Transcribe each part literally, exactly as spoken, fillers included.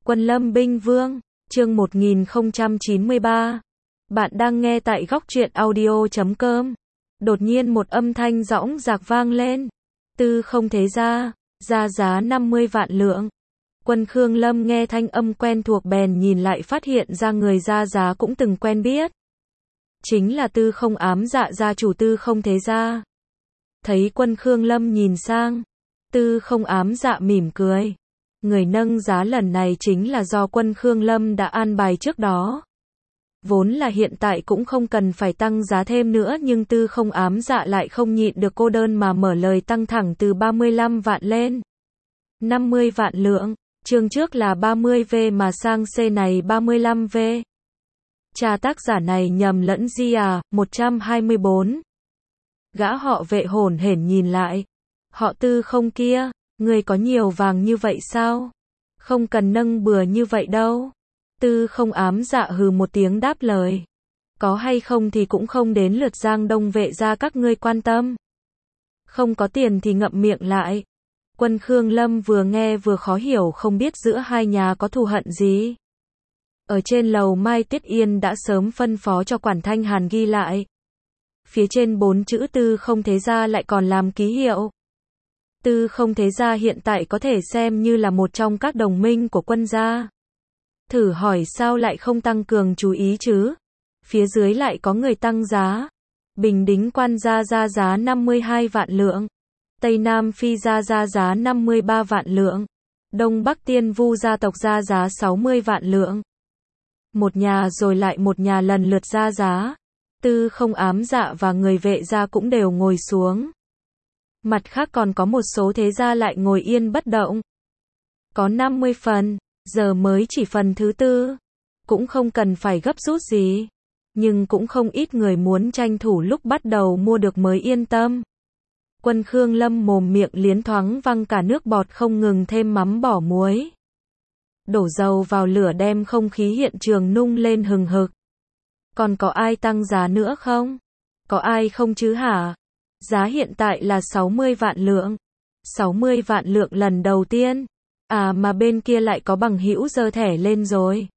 Quân Lâm Binh Vương, chương một nghìn không trăm chín mươi ba. Bạn đang nghe tại góc truyện audio chấm com. Đột nhiên một âm thanh dõng dạc vang lên. Tư không thế gia, ra giá năm mươi vạn lượng. Quân Khương Lâm nghe thanh âm quen thuộc bèn nhìn lại phát hiện ra người ra giá cũng từng quen biết. Chính là Tư không ám dạ gia chủ Tư không thế gia. Thấy Quân Khương Lâm nhìn sang, Tư không ám dạ mỉm cười. Người nâng giá lần này chính là do Quân Khương Lâm đã an bài trước đó. Vốn là hiện tại cũng không cần phải tăng giá thêm nữa, nhưng Tư không ám dạ lại không nhịn được cô đơn mà mở lời tăng thẳng từ ba mươi lăm vạn lên năm mươi vạn lượng. Chương trước là ba mươi vạn mà sang C này ba mươi lăm vạn. Cha tác giả này nhầm lẫn gì à? một trăm hai mươi bốn. Gã họ Vệ hổn hển nhìn lại. Họ Tư không kia, người có nhiều vàng như vậy sao? Không cần nâng bừa như vậy đâu. Tư không ám dạ hừ một tiếng đáp lời. Có hay không thì cũng không đến lượt Giang Đông Vệ gia các ngươi quan tâm. Không có tiền thì ngậm miệng lại. Quân Khương Lâm vừa nghe vừa khó hiểu, không biết giữa hai nhà có thù hận gì. Ở trên lầu Mai Tiết Yên đã sớm phân phó cho Quản Thanh Hàn ghi lại. Phía trên bốn chữ Tư không thế gia lại còn làm ký hiệu. Tư không thế gia hiện tại có thể xem như là một trong các đồng minh của quân gia. Thử hỏi sao lại không tăng cường chú ý chứ? Phía dưới lại có người tăng giá. Bình Đính quan gia ra giá năm mươi hai vạn lượng. Tây Nam Phi gia ra giá năm mươi ba vạn lượng. Đông Bắc Tiên Vu gia tộc ra giá sáu mươi vạn lượng. Một nhà rồi lại một nhà lần lượt ra giá. Tư không ám dạ và người Vệ gia cũng đều ngồi xuống. Mặt khác còn có một số thế gia lại ngồi yên bất động. Có năm mươi phần, giờ mới chỉ phần thứ tư. Cũng không cần phải gấp rút gì. Nhưng cũng không ít người muốn tranh thủ lúc bắt đầu mua được mới yên tâm. Quân Khương Lâm mồm miệng liến thoáng văng cả nước bọt, không ngừng thêm mắm bỏ muối. Đổ dầu vào lửa đem không khí hiện trường nung lên hừng hực. Còn có ai tăng giá nữa không? Có ai không chứ hả? Giá hiện tại là sáu mươi vạn lượng. sáu mươi vạn lượng lần đầu tiên. À mà bên kia lại có bằng hữu giơ thẻ lên rồi.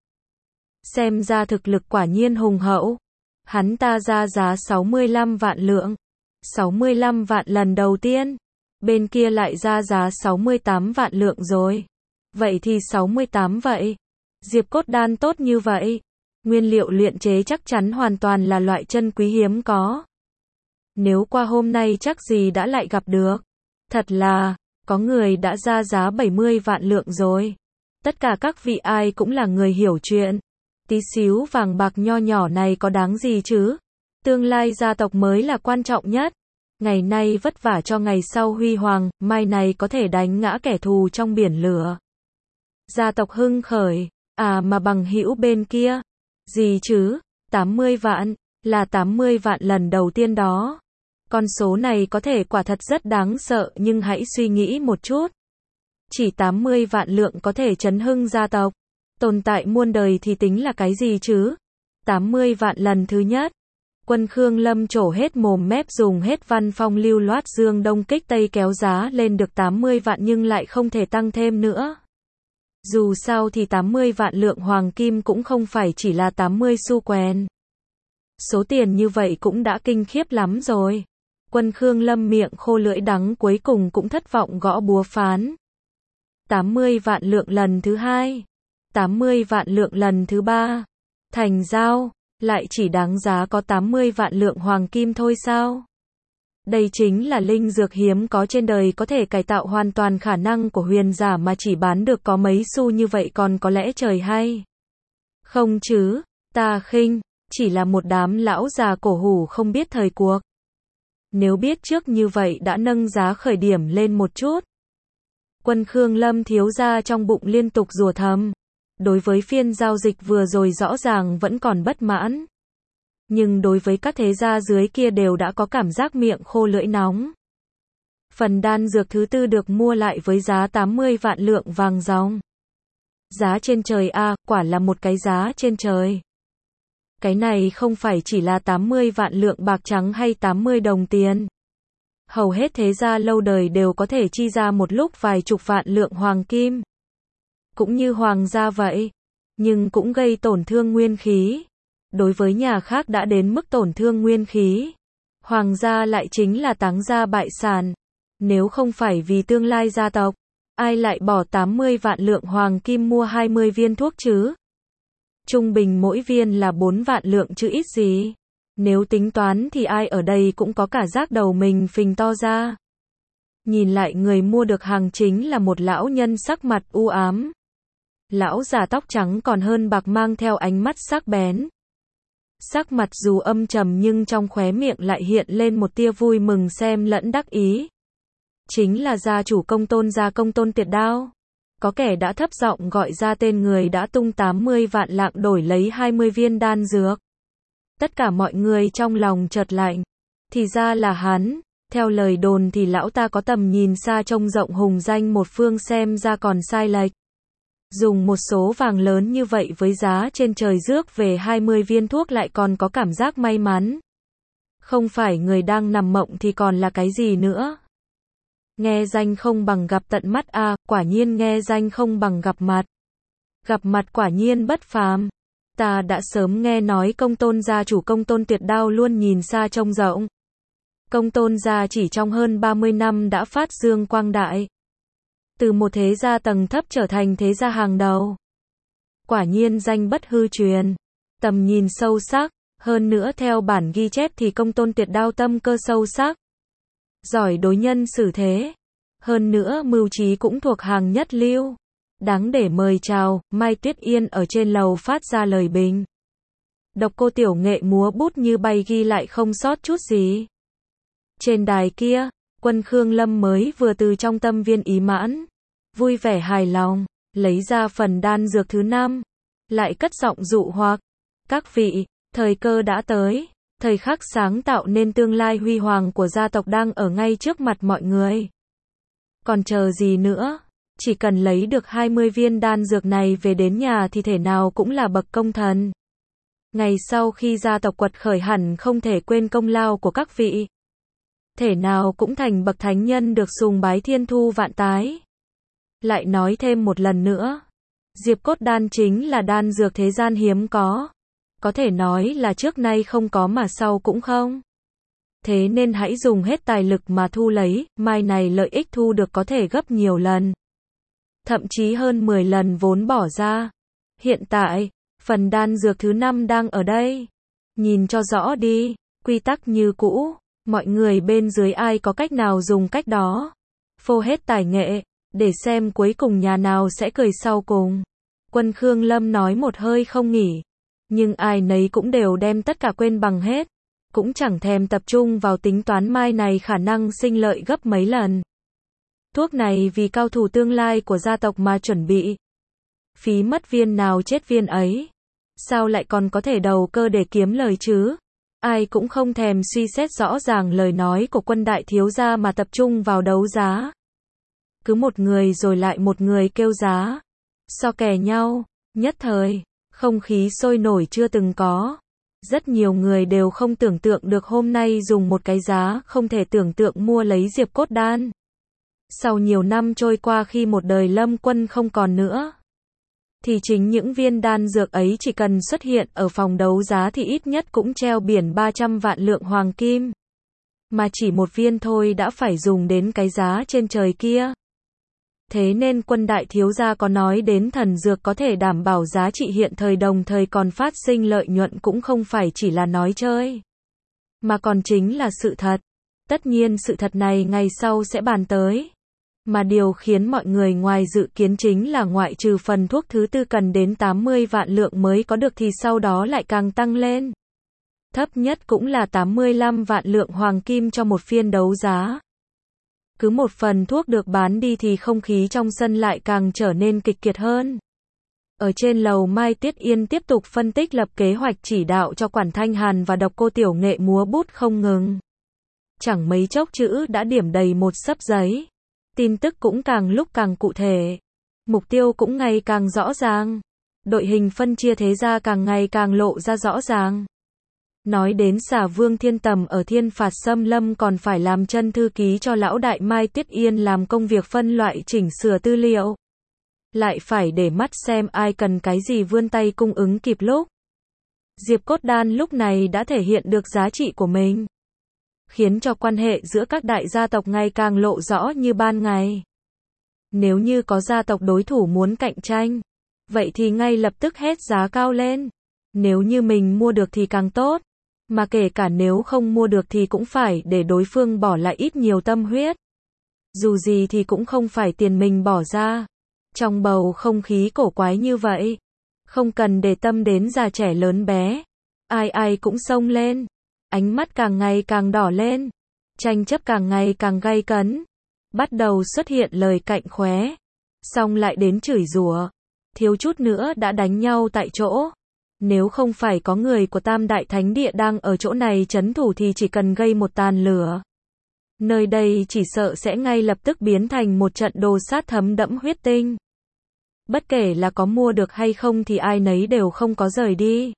Xem ra thực lực quả nhiên hùng hậu. Hắn ta ra giá sáu mươi lăm vạn lượng. sáu mươi lăm vạn lần đầu tiên. Bên kia lại ra giá sáu mươi tám vạn lượng rồi. Vậy thì sáu mươi tám vậy. Diệp cốt đan tốt như vậy. Nguyên liệu luyện chế chắc chắn hoàn toàn là loại chân quý hiếm có. Nếu qua hôm nay chắc gì đã lại gặp được. Thật là, có người đã ra giá bảy mươi vạn lượng rồi. Tất cả các vị ai cũng là người hiểu chuyện. Tí xíu vàng bạc nho nhỏ này có đáng gì chứ? Tương lai gia tộc mới là quan trọng nhất. Ngày nay vất vả cho ngày sau huy hoàng, mai này có thể đánh ngã kẻ thù trong biển lửa. Gia tộc hưng khởi, à mà bằng hữu bên kia. Gì chứ? tám mươi vạn, là tám mươi vạn lần đầu tiên đó. Con số này có thể quả thật rất đáng sợ, nhưng hãy suy nghĩ một chút. Chỉ tám mươi vạn lượng có thể chấn hưng gia tộc. Tồn tại muôn đời thì tính là cái gì chứ? tám mươi vạn lần thứ nhất. Quân Khương Lâm trổ hết mồm mép, dùng hết văn phong lưu loát dương đông kích tây kéo giá lên được tám mươi vạn nhưng lại không thể tăng thêm nữa. Dù sao thì tám mươi vạn lượng hoàng kim cũng không phải chỉ là tám mươi xu quèn. Số tiền như vậy cũng đã kinh khiếp lắm rồi. Quân Khương Lâm miệng khô lưỡi đắng cuối cùng cũng thất vọng gõ búa phán. tám mươi vạn lượng lần thứ hai. tám mươi vạn lượng lần thứ ba. Thành giao, lại chỉ đáng giá có tám mươi vạn lượng hoàng kim thôi sao? Đây chính là linh dược hiếm có trên đời, có thể cải tạo hoàn toàn khả năng của huyền giả mà chỉ bán được có mấy xu như vậy, còn có lẽ trời hay. Không chứ, ta khinh, chỉ là một đám lão già cổ hủ không biết thời cuộc. Nếu biết trước như vậy đã nâng giá khởi điểm lên một chút. Quân Khương Lâm thiếu gia trong bụng liên tục rủa thầm. Đối với phiên giao dịch vừa rồi rõ ràng vẫn còn bất mãn. Nhưng đối với các thế gia dưới kia đều đã có cảm giác miệng khô lưỡi nóng. Phần đan dược thứ tư được mua lại với giá tám mươi vạn lượng vàng ròng. Giá trên trời a, à, quả là một cái giá trên trời. Cái này không phải chỉ là tám mươi vạn lượng bạc trắng hay tám mươi đồng tiền. Hầu hết thế gia lâu đời đều có thể chi ra một lúc vài chục vạn lượng hoàng kim. cũng như hoàng gia vậy, nhưng cũng gây tổn thương nguyên khí. Đối với nhà khác đã đến mức tổn thương nguyên khí, hoàng gia lại chính là táng gia bại sản. Nếu không phải vì tương lai gia tộc, ai lại bỏ tám mươi vạn lượng hoàng kim mua hai mươi viên thuốc chứ? Trung bình mỗi viên là bốn vạn lượng chứ ít gì. Nếu tính toán thì ai ở đây cũng có cả giác đầu mình phình to ra. Nhìn lại người mua được hàng chính là một lão nhân sắc mặt u ám. Lão già tóc trắng còn hơn bạc mang theo ánh mắt sắc bén. Sắc mặt dù âm trầm nhưng trong khóe miệng lại hiện lên một tia vui mừng xem lẫn đắc ý. Chính là gia chủ Công Tôn gia Công Tôn Tiệt Đao. Có kẻ đã thấp giọng gọi ra tên người đã tung tám mươi vạn lạng đổi lấy hai mươi viên đan dược. Tất cả mọi người trong lòng chợt lạnh. Thì ra là hắn. Theo lời đồn thì lão ta có tầm nhìn xa trông rộng hùng danh một phương, xem ra còn sai lệch. Dùng một số vàng lớn như vậy với giá trên trời rước về hai mươi viên thuốc lại còn có cảm giác may mắn. Không phải người đang nằm mộng thì còn là cái gì nữa. Nghe danh không bằng gặp tận mắt à, quả nhiên nghe danh không bằng gặp mặt. Gặp mặt quả nhiên bất phàm. Ta đã sớm nghe nói Công Tôn gia chủ Công Tôn Tiệt Đao luôn nhìn xa trông rộng. Công Tôn gia chỉ trong hơn ba mươi năm đã phát dương quang đại. Từ một thế gia tầng thấp trở thành thế gia hàng đầu. Quả nhiên danh bất hư truyền. Tầm nhìn sâu sắc. Hơn nữa theo bản ghi chép thì Công Tôn Tiệt Đao tâm cơ sâu sắc. Giỏi đối nhân xử thế. Hơn nữa mưu trí cũng thuộc hàng nhất lưu. Đáng để mời chào. Mai Tuyết Yên ở trên lầu phát ra lời bình. Độc Cô Tiểu Nghệ múa bút như bay ghi lại không sót chút gì. Trên đài kia, Quân Khương Lâm mới vừa từ trong tâm viên ý mãn, vui vẻ hài lòng, lấy ra phần đan dược thứ năm, lại cất giọng dụ hoặc. Các vị, thời cơ đã tới, thời khắc sáng tạo nên tương lai huy hoàng của gia tộc đang ở ngay trước mặt mọi người. Còn chờ gì nữa, chỉ cần lấy được hai mươi viên đan dược này về đến nhà thì thể nào cũng là bậc công thần. Ngày sau khi gia tộc quật khởi hẳn không thể quên công lao của các vị. Thể nào cũng thành bậc thánh nhân được sùng bái thiên thu vạn tái. Lại nói thêm một lần nữa, Diệp Cốt đan chính là đan dược thế gian hiếm có. Có thể nói là trước nay không có mà sau cũng không. Thế nên hãy dùng hết tài lực mà thu lấy, mai này lợi ích thu được có thể gấp nhiều lần. Thậm chí hơn mười lần vốn bỏ ra. Hiện tại, phần đan dược thứ năm đang ở đây. Nhìn cho rõ đi, quy tắc như cũ. Mọi người bên dưới ai có cách nào dùng cách đó. Phô hết tài nghệ, để xem cuối cùng nhà nào sẽ cười sau cùng. Quân Khương Lâm nói một hơi không nghỉ. Nhưng ai nấy cũng đều đem tất cả quên bằng hết. Cũng chẳng thèm tập trung vào tính toán mai này khả năng sinh lợi gấp mấy lần. Thuốc này vì cao thủ tương lai của gia tộc mà chuẩn bị. Phí mất viên nào chết viên ấy. Sao lại còn có thể đầu cơ để kiếm lời chứ? Ai cũng không thèm suy xét rõ ràng lời nói của Quân đại thiếu gia mà tập trung vào đấu giá. Cứ một người rồi lại một người kêu giá. So kè nhau, nhất thời, không khí sôi nổi chưa từng có. Rất nhiều người đều không tưởng tượng được hôm nay dùng một cái giá không thể tưởng tượng mua lấy Diệp Cốt đan. Sau nhiều năm trôi qua khi một đời Lâm Quân không còn nữa, thì chính những viên đan dược ấy chỉ cần xuất hiện ở phòng đấu giá thì ít nhất cũng treo biển ba trăm vạn lượng hoàng kim. Mà chỉ một viên thôi đã phải dùng đến cái giá trên trời kia. Thế nên Quân đại thiếu gia có nói đến thần dược có thể đảm bảo giá trị hiện thời đồng thời còn phát sinh lợi nhuận cũng không phải chỉ là nói chơi, mà còn chính là sự thật. Tất nhiên sự thật này ngày sau sẽ bàn tới. Mà điều khiến mọi người ngoài dự kiến chính là ngoại trừ phần thuốc thứ tư cần đến tám mươi vạn lượng mới có được thì sau đó lại càng tăng lên. Thấp nhất cũng là tám mươi lăm vạn lượng hoàng kim cho một phiên đấu giá. Cứ một phần thuốc được bán đi thì không khí trong sân lại càng trở nên kịch kiệt hơn. Ở trên lầu Mai Tuyết Yên tiếp tục phân tích lập kế hoạch chỉ đạo cho Quản Thanh Hàn và Độc Cô Tiểu Nghệ múa bút không ngừng. Chẳng mấy chốc chữ đã điểm đầy một xấp giấy. Tin tức cũng càng lúc càng cụ thể. Mục tiêu cũng ngày càng rõ ràng. Đội hình phân chia thế gia càng ngày càng lộ ra rõ ràng. Nói đến Xà Vương Thiên Tầm ở Thiên Phạt Xâm Lâm còn phải làm chân thư ký cho lão đại Mai Tuyết Yên làm công việc phân loại chỉnh sửa tư liệu. lại phải để mắt xem ai cần cái gì vươn tay cung ứng kịp lúc. Diệp Cốt Đan lúc này đã thể hiện được giá trị của mình, khiến cho quan hệ giữa các đại gia tộc ngày càng lộ rõ như ban ngày. Nếu như có gia tộc đối thủ muốn cạnh tranh, vậy thì ngay lập tức hét giá cao lên. Nếu như mình mua được thì càng tốt, mà kể cả nếu không mua được thì cũng phải để đối phương bỏ lại ít nhiều tâm huyết. Dù gì thì cũng không phải tiền mình bỏ ra. Trong bầu không khí cổ quái như vậy, không cần để tâm đến già trẻ lớn bé, ai ai cũng xông lên, ánh mắt càng ngày càng đỏ lên, tranh chấp càng ngày càng gay cấn, bắt đầu xuất hiện lời cạnh khóe, xong lại đến chửi rủa, thiếu chút nữa đã đánh nhau tại chỗ. Nếu không phải có người của Tam Đại Thánh Địa đang ở chỗ này trấn thủ thì chỉ cần gây một tàn lửa, nơi đây chỉ sợ sẽ ngay lập tức biến thành một trận đồ sát thấm đẫm huyết tinh. Bất kể là có mua được hay không thì ai nấy đều không có rời đi.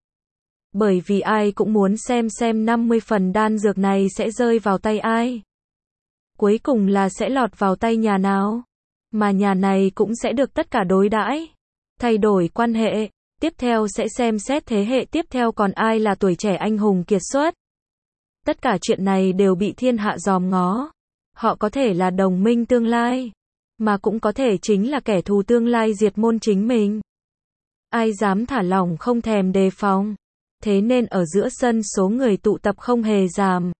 Bởi vì ai cũng muốn xem xem năm mươi phần đan dược này sẽ rơi vào tay ai. Cuối cùng là sẽ lọt vào tay nhà nào. Mà nhà này cũng sẽ được tất cả đối đãi, thay đổi quan hệ. Tiếp theo sẽ xem xét thế hệ tiếp theo còn ai là tuổi trẻ anh hùng kiệt xuất. Tất cả chuyện này đều bị thiên hạ dòm ngó. Họ có thể là đồng minh tương lai, mà cũng có thể chính là kẻ thù tương lai diệt môn chính mình. Ai dám thả lỏng không thèm đề phòng. Thế nên ở giữa sân số người tụ tập không hề giảm,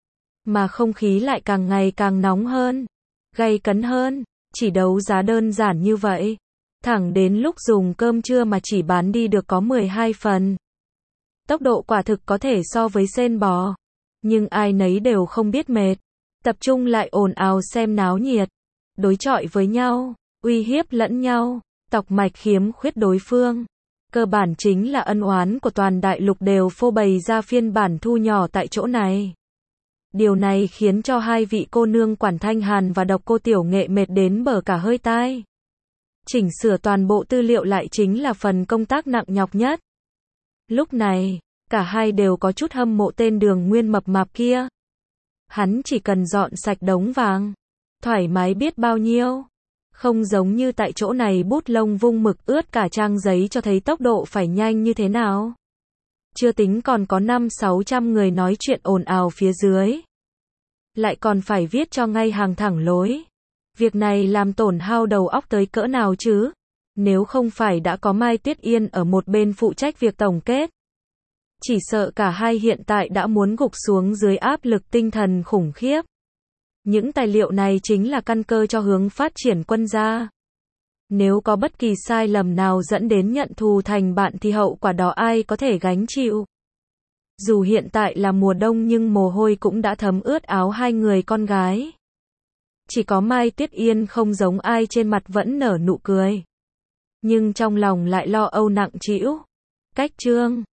mà không khí lại càng ngày càng nóng hơn, gay cấn hơn. Chỉ đấu giá đơn giản như vậy, thẳng đến lúc dùng cơm trưa mà chỉ bán đi được có mười hai phần. Tốc độ quả thực có thể so với sên bò. Nhưng ai nấy đều không biết mệt, tập trung lại ồn ào xem náo nhiệt, đối chọi với nhau, uy hiếp lẫn nhau, tọc mạch khiếm khuyết đối phương. Cơ bản chính là ân oán của toàn đại lục đều phô bày ra phiên bản thu nhỏ tại chỗ này. Điều này khiến cho hai vị cô nương Quản Thanh Hàn và Độc Cô Tiểu Nghệ mệt đến bở cả hơi tai. Chỉnh sửa toàn bộ tư liệu lại chính là phần công tác nặng nhọc nhất. Lúc này, cả hai đều có chút hâm mộ tên Đường Nguyên mập mạp kia. Hắn chỉ cần dọn sạch đống vàng, thoải mái biết bao nhiêu. Không giống như tại chỗ này bút lông vung mực ướt cả trang giấy cho thấy tốc độ phải nhanh như thế nào. Chưa tính còn có năm sáu trăm người nói chuyện ồn ào phía dưới. Lại còn phải viết cho ngay hàng thẳng lối. Việc này làm tổn hao đầu óc tới cỡ nào chứ? Nếu không phải đã có Mai Tuyết Yên ở một bên phụ trách việc tổng kết, chỉ sợ cả hai hiện tại đã muốn gục xuống dưới áp lực tinh thần khủng khiếp. Những tài liệu này chính là căn cơ cho hướng phát triển quân gia. Nếu có bất kỳ sai lầm nào dẫn đến nhận thù thành bạn thì hậu quả đó ai có thể gánh chịu. Dù hiện tại là mùa đông nhưng mồ hôi cũng đã thấm ướt áo hai người con gái. Chỉ có Mai Tuyết Yên không giống ai trên mặt vẫn nở nụ cười, nhưng trong lòng lại lo âu nặng trĩu. Cách chương